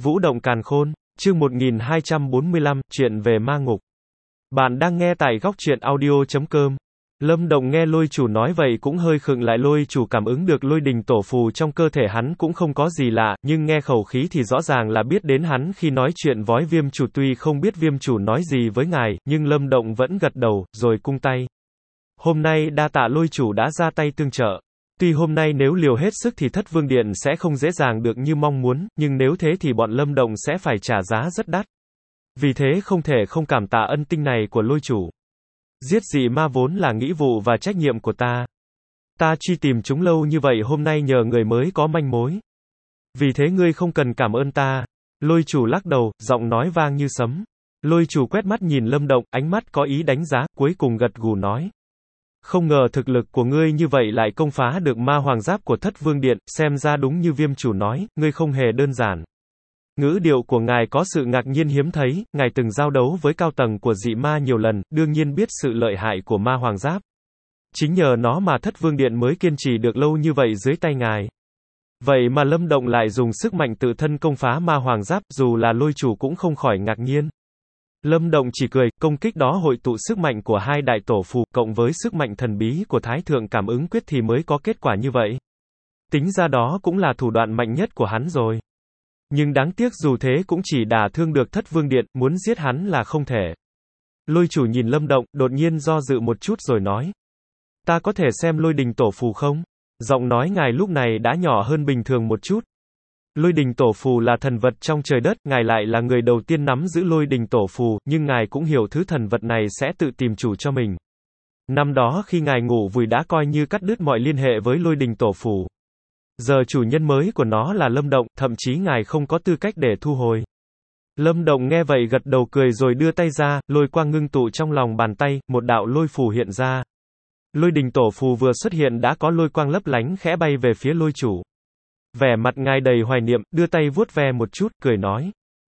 Vũ động càn khôn, chương 1245, chuyện về ma ngục. Bạn đang nghe tại góc truyện audio.com. Lâm Động nghe lôi chủ nói vậy cũng hơi khựng lại, lôi chủ cảm ứng được lôi đình tổ phù trong cơ thể hắn cũng không có gì lạ, nhưng nghe khẩu khí thì rõ ràng là biết đến hắn khi nói chuyện với Viêm chủ. Tuy không biết Viêm chủ nói gì với ngài, nhưng Lâm Động vẫn gật đầu, rồi cung tay. Hôm nay đa tạ lôi chủ đã ra tay tương trợ. Tuy hôm nay nếu liều hết sức thì Thất Vương Điện sẽ không dễ dàng được như mong muốn, nhưng nếu thế thì bọn Lâm Động sẽ phải trả giá rất đắt. Vì thế không thể không cảm tạ ân tình này của lôi chủ. Giết dị ma vốn là nghĩa vụ và trách nhiệm của ta. Ta truy tìm chúng lâu như vậy, hôm nay nhờ người mới có manh mối. Vì thế ngươi không cần cảm ơn ta. Lôi chủ lắc đầu, giọng nói vang như sấm. Lôi chủ quét mắt nhìn Lâm Động, ánh mắt có ý đánh giá, cuối cùng gật gù nói. Không ngờ thực lực của ngươi như vậy lại công phá được ma hoàng giáp của Thất Vương Điện, xem ra đúng như Viêm chủ nói, ngươi không hề đơn giản. Ngữ điệu của ngài có sự ngạc nhiên hiếm thấy, ngài từng giao đấu với cao tầng của dị ma nhiều lần, đương nhiên biết sự lợi hại của ma hoàng giáp. Chính nhờ nó mà Thất Vương Điện mới kiên trì được lâu như vậy dưới tay ngài. Vậy mà Lâm Động lại dùng sức mạnh tự thân công phá ma hoàng giáp, dù là lôi chủ cũng không khỏi ngạc nhiên. Lâm Động chỉ cười, công kích đó hội tụ sức mạnh của hai đại tổ phù, cộng với sức mạnh thần bí của Thái Thượng Cảm ứng Quyết thì mới có kết quả như vậy. Tính ra đó cũng là thủ đoạn mạnh nhất của hắn rồi. Nhưng đáng tiếc dù thế cũng chỉ đả thương được Thất Vương Điện, muốn giết hắn là không thể. Lôi chủ nhìn Lâm Động, đột nhiên do dự một chút rồi nói. Ta có thể xem lôi đình tổ phù không? Giọng nói ngài lúc này đã nhỏ hơn bình thường một chút. Lôi đình tổ phù là thần vật trong trời đất, ngài lại là người đầu tiên nắm giữ lôi đình tổ phù, nhưng ngài cũng hiểu thứ thần vật này sẽ tự tìm chủ cho mình. Năm đó khi ngài ngủ vùi đã coi như cắt đứt mọi liên hệ với lôi đình tổ phù. Giờ chủ nhân mới của nó là Lâm Động, thậm chí ngài không có tư cách để thu hồi. Lâm Động nghe vậy gật đầu cười rồi đưa tay ra, lôi quang ngưng tụ trong lòng bàn tay, một đạo lôi phù hiện ra. Lôi đình tổ phù vừa xuất hiện đã có lôi quang lấp lánh khẽ bay về phía lôi chủ. Vẻ mặt ngài đầy hoài niệm, đưa tay vuốt ve một chút, cười nói.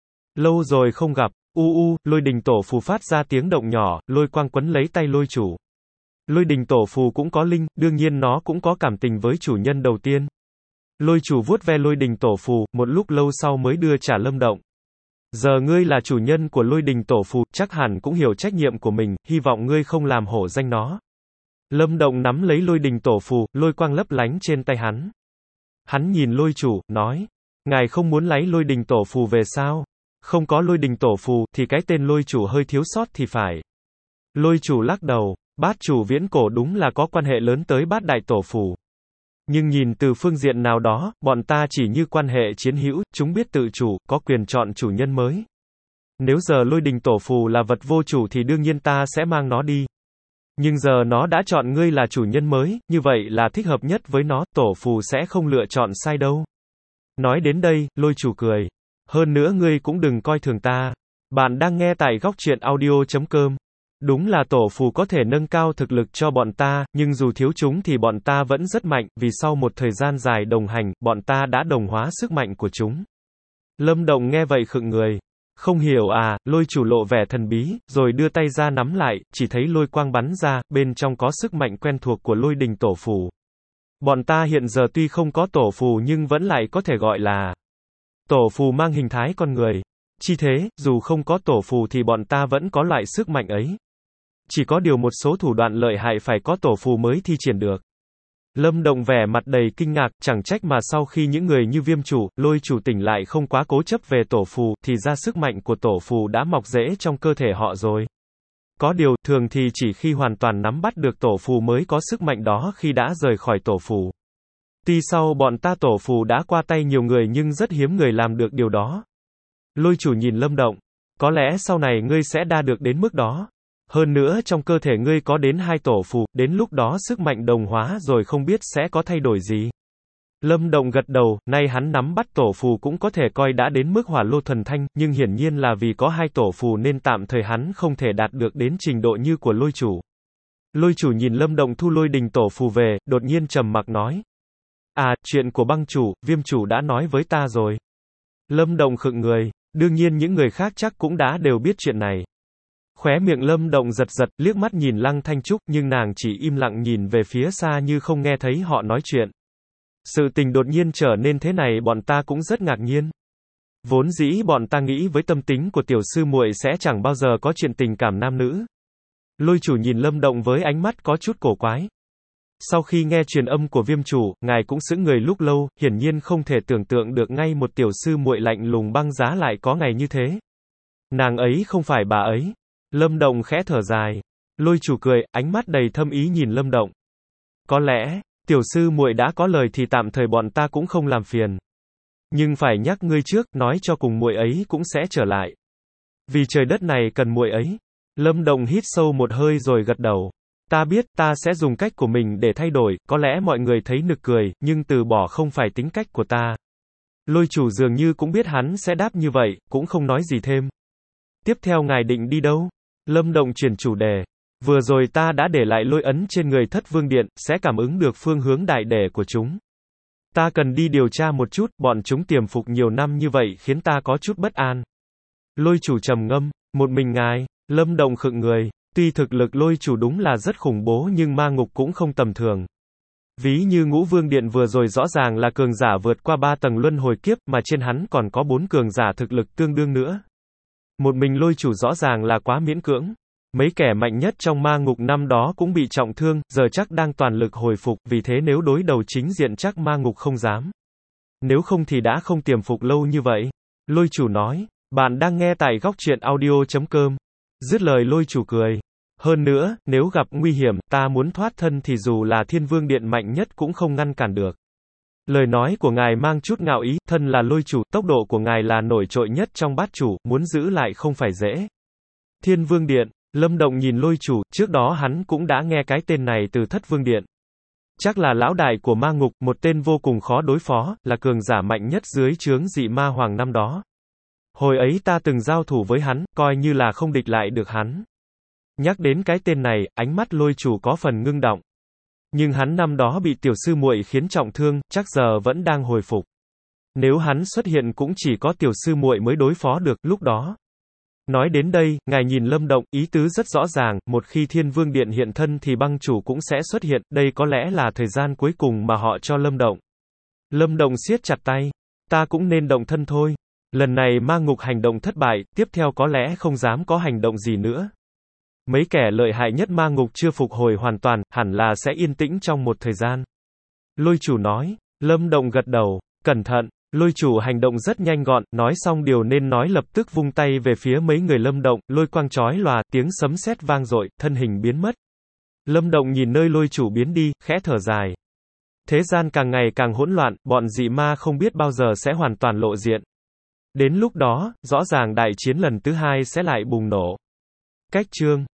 Lâu rồi không gặp, lôi đình tổ phù phát ra tiếng động nhỏ, lôi quang quấn lấy tay lôi chủ. Lôi đình tổ phù cũng có linh, đương nhiên nó cũng có cảm tình với chủ nhân đầu tiên. Lôi chủ vuốt ve lôi đình tổ phù, một lúc lâu sau mới đưa trả Lâm Động. Giờ ngươi là chủ nhân của lôi đình tổ phù, chắc hẳn cũng hiểu trách nhiệm của mình, hy vọng ngươi không làm hổ danh nó. Lâm Động nắm lấy lôi đình tổ phù, lôi quang lấp lánh trên tay hắn. Hắn nhìn lôi chủ, nói. Ngài không muốn lấy lôi đình tổ phù về sao? Không có lôi đình tổ phù, thì cái tên lôi chủ hơi thiếu sót thì phải. Lôi chủ lắc đầu. Bát chủ viễn cổ đúng là có quan hệ lớn tới bát đại tổ phù. Nhưng nhìn từ phương diện nào đó, bọn ta chỉ như quan hệ chiến hữu, chúng biết tự chủ, có quyền chọn chủ nhân mới. Nếu giờ lôi đình tổ phù là vật vô chủ thì đương nhiên ta sẽ mang nó đi. Nhưng giờ nó đã chọn ngươi là chủ nhân mới, như vậy là thích hợp nhất với nó, tổ phù sẽ không lựa chọn sai đâu. Nói đến đây, lôi chủ cười. Hơn nữa ngươi cũng đừng coi thường ta. Bạn đang nghe tại góc truyện audio.com. Đúng là tổ phù có thể nâng cao thực lực cho bọn ta, nhưng dù thiếu chúng thì bọn ta vẫn rất mạnh, vì sau một thời gian dài đồng hành, bọn ta đã đồng hóa sức mạnh của chúng. Lâm Động nghe vậy khựng người. Không hiểu à, lôi chủ lộ vẻ thần bí, rồi đưa tay ra nắm lại, chỉ thấy lôi quang bắn ra, bên trong có sức mạnh quen thuộc của lôi đình tổ phù. Bọn ta hiện giờ tuy không có tổ phù nhưng vẫn lại có thể gọi là tổ phù mang hình thái con người. Chi thế, dù không có tổ phù thì bọn ta vẫn có loại sức mạnh ấy. Chỉ có điều một số thủ đoạn lợi hại phải có tổ phù mới thi triển được. Lâm Động vẻ mặt đầy kinh ngạc, chẳng trách mà sau khi những người như Viêm chủ, lôi chủ tỉnh lại không quá cố chấp về tổ phù, thì ra sức mạnh của tổ phù đã mọc rễ trong cơ thể họ rồi. Có điều, thường thì chỉ khi hoàn toàn nắm bắt được tổ phù mới có sức mạnh đó khi đã rời khỏi tổ phù. Tuy sau bọn ta tổ phù đã qua tay nhiều người nhưng rất hiếm người làm được điều đó. Lôi chủ nhìn Lâm Động. Có lẽ sau này ngươi sẽ đa được đến mức đó. Hơn nữa trong cơ thể ngươi có đến 2 tổ phù, đến lúc đó sức mạnh đồng hóa rồi không biết sẽ có thay đổi gì. Lâm Động gật đầu, nay hắn nắm bắt tổ phù cũng có thể coi đã đến mức hỏa lô thuần thanh, nhưng hiển nhiên là vì có 2 tổ phù nên tạm thời hắn không thể đạt được đến trình độ như của lôi chủ. Lôi chủ nhìn Lâm Động thu lôi đình tổ phù về, đột nhiên trầm mặc nói. À, chuyện của băng chủ, Viêm chủ đã nói với ta rồi. Lâm Động khựng người, đương nhiên những người khác chắc cũng đã đều biết chuyện này. Khóe miệng Lâm Động giật giật, liếc mắt nhìn Lăng Thanh Trúc nhưng nàng chỉ im lặng nhìn về phía xa như không nghe thấy họ nói chuyện. Sự tình đột nhiên trở nên thế này bọn ta cũng rất ngạc nhiên. Vốn dĩ bọn ta nghĩ với tâm tính của tiểu sư muội sẽ chẳng bao giờ có chuyện tình cảm nam nữ. Lôi chủ nhìn Lâm Động với ánh mắt có chút cổ quái. Sau khi nghe truyền âm của Viêm chủ, ngài cũng sững người lúc lâu, hiển nhiên không thể tưởng tượng được ngay một tiểu sư muội lạnh lùng băng giá lại có ngày như thế. Nàng ấy không phải bà ấy. Lâm Động khẽ thở dài. Lôi chủ cười, ánh mắt đầy thâm ý nhìn Lâm Động. Có lẽ, tiểu sư muội đã có lời thì tạm thời bọn ta cũng không làm phiền. Nhưng phải nhắc ngươi trước, nói cho cùng muội ấy cũng sẽ trở lại. Vì trời đất này cần muội ấy. Lâm Động hít sâu một hơi rồi gật đầu. Ta biết, ta sẽ dùng cách của mình để thay đổi, có lẽ mọi người thấy nực cười, nhưng từ bỏ không phải tính cách của ta. Lôi chủ dường như cũng biết hắn sẽ đáp như vậy, cũng không nói gì thêm. Tiếp theo ngài định đi đâu? Lâm Động chuyển chủ đề. Vừa rồi ta đã để lại lôi ấn trên người Thất Vương Điện, sẽ cảm ứng được phương hướng đại để của chúng. Ta cần đi điều tra một chút, bọn chúng tiềm phục nhiều năm như vậy khiến ta có chút bất an. Lôi chủ trầm ngâm, một mình ngài. Lâm Động khựng người. Tuy thực lực lôi chủ đúng là rất khủng bố nhưng ma ngục cũng không tầm thường. Ví như Ngũ Vương Điện vừa rồi rõ ràng là cường giả vượt qua 3 tầng luân hồi kiếp, mà trên hắn còn có 4 cường giả thực lực tương đương nữa. Một mình lôi chủ rõ ràng là quá miễn cưỡng. Mấy kẻ mạnh nhất trong ma ngục năm đó cũng bị trọng thương, giờ chắc đang toàn lực hồi phục, vì thế nếu đối đầu chính diện chắc ma ngục không dám. Nếu không thì đã không tiềm phục lâu như vậy. Lôi chủ nói, bạn đang nghe tại góc truyện audio.com. Dứt lời lôi chủ cười. Hơn nữa, nếu gặp nguy hiểm, ta muốn thoát thân thì dù là Thiên Vương Điện mạnh nhất cũng không ngăn cản được. Lời nói của ngài mang chút ngạo ý, thân là lôi chủ, tốc độ của ngài là nổi trội nhất trong bát chủ, muốn giữ lại không phải dễ. Thiên Vương Điện, Lâm Động nhìn lôi chủ, trước đó hắn cũng đã nghe cái tên này từ Thất Vương Điện. Chắc là lão đại của ma ngục, một tên vô cùng khó đối phó, là cường giả mạnh nhất dưới trướng dị ma hoàng năm đó. Hồi ấy ta từng giao thủ với hắn, coi như là không địch lại được hắn. Nhắc đến cái tên này, ánh mắt lôi chủ có phần ngưng động. Nhưng hắn năm đó bị tiểu sư muội khiến trọng thương, chắc giờ vẫn đang hồi phục. Nếu hắn xuất hiện cũng chỉ có tiểu sư muội mới đối phó được, lúc đó. Nói đến đây, ngài nhìn Lâm Động, ý tứ rất rõ ràng, một khi Thiên Vương Điện hiện thân thì băng chủ cũng sẽ xuất hiện, đây có lẽ là thời gian cuối cùng mà họ cho Lâm Động. Lâm Động siết chặt tay. Ta cũng nên động thân thôi. Lần này ma ngục hành động thất bại, tiếp theo có lẽ không dám có hành động gì nữa. Mấy kẻ lợi hại nhất ma ngục chưa phục hồi hoàn toàn, hẳn là sẽ yên tĩnh trong một thời gian. Lôi chủ nói. Lâm Động gật đầu. Cẩn thận. Lôi chủ hành động rất nhanh gọn, nói xong điều nên nói lập tức vung tay về phía mấy người Lâm Động, lôi quang chói lòa, tiếng sấm sét vang dội, thân hình biến mất. Lâm Động nhìn nơi lôi chủ biến đi, khẽ thở dài. Thế gian càng ngày càng hỗn loạn, bọn dị ma không biết bao giờ sẽ hoàn toàn lộ diện. Đến lúc đó, rõ ràng đại chiến lần thứ 2 sẽ lại bùng nổ. Cách chương